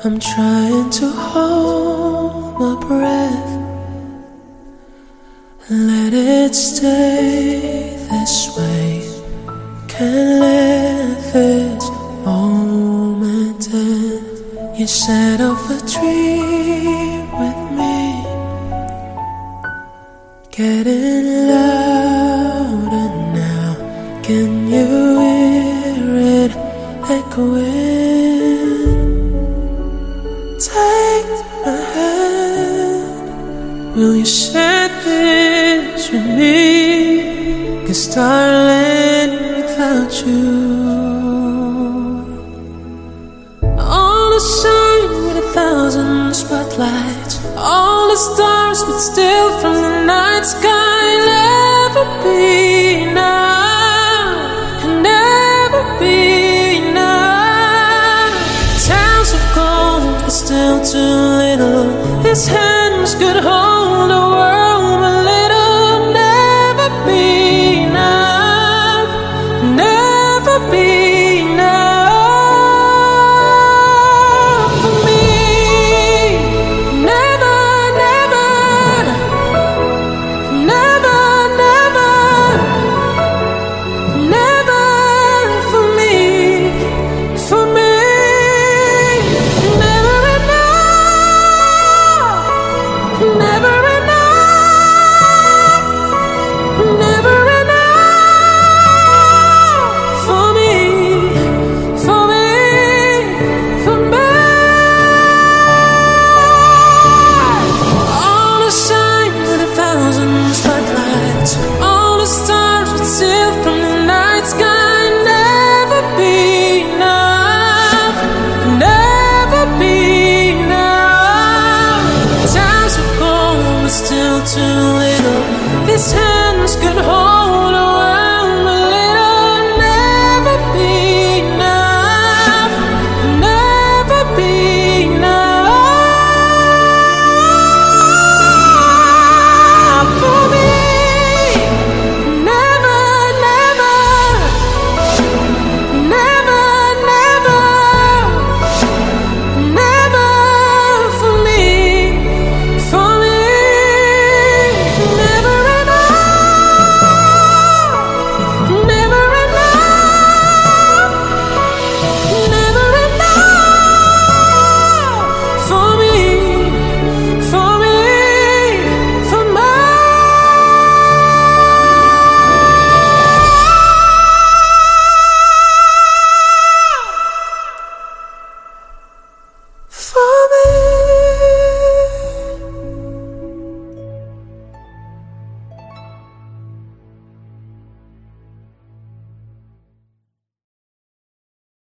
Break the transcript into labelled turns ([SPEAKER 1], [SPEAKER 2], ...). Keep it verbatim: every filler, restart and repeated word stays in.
[SPEAKER 1] I'm trying to hold my breath, let it stay this way. Can't let this moment end. You set off a dream with me, getting louder now. Can you hear it echoing? Take my hand, will you share this with me? 'Cause darling, without you, all the sun with a thousand spotlights, all the stars would steal from the night sky. Never be enough, never be enough. Towns of gold are still too little. These hands could hold the world but little. Never be enough, never be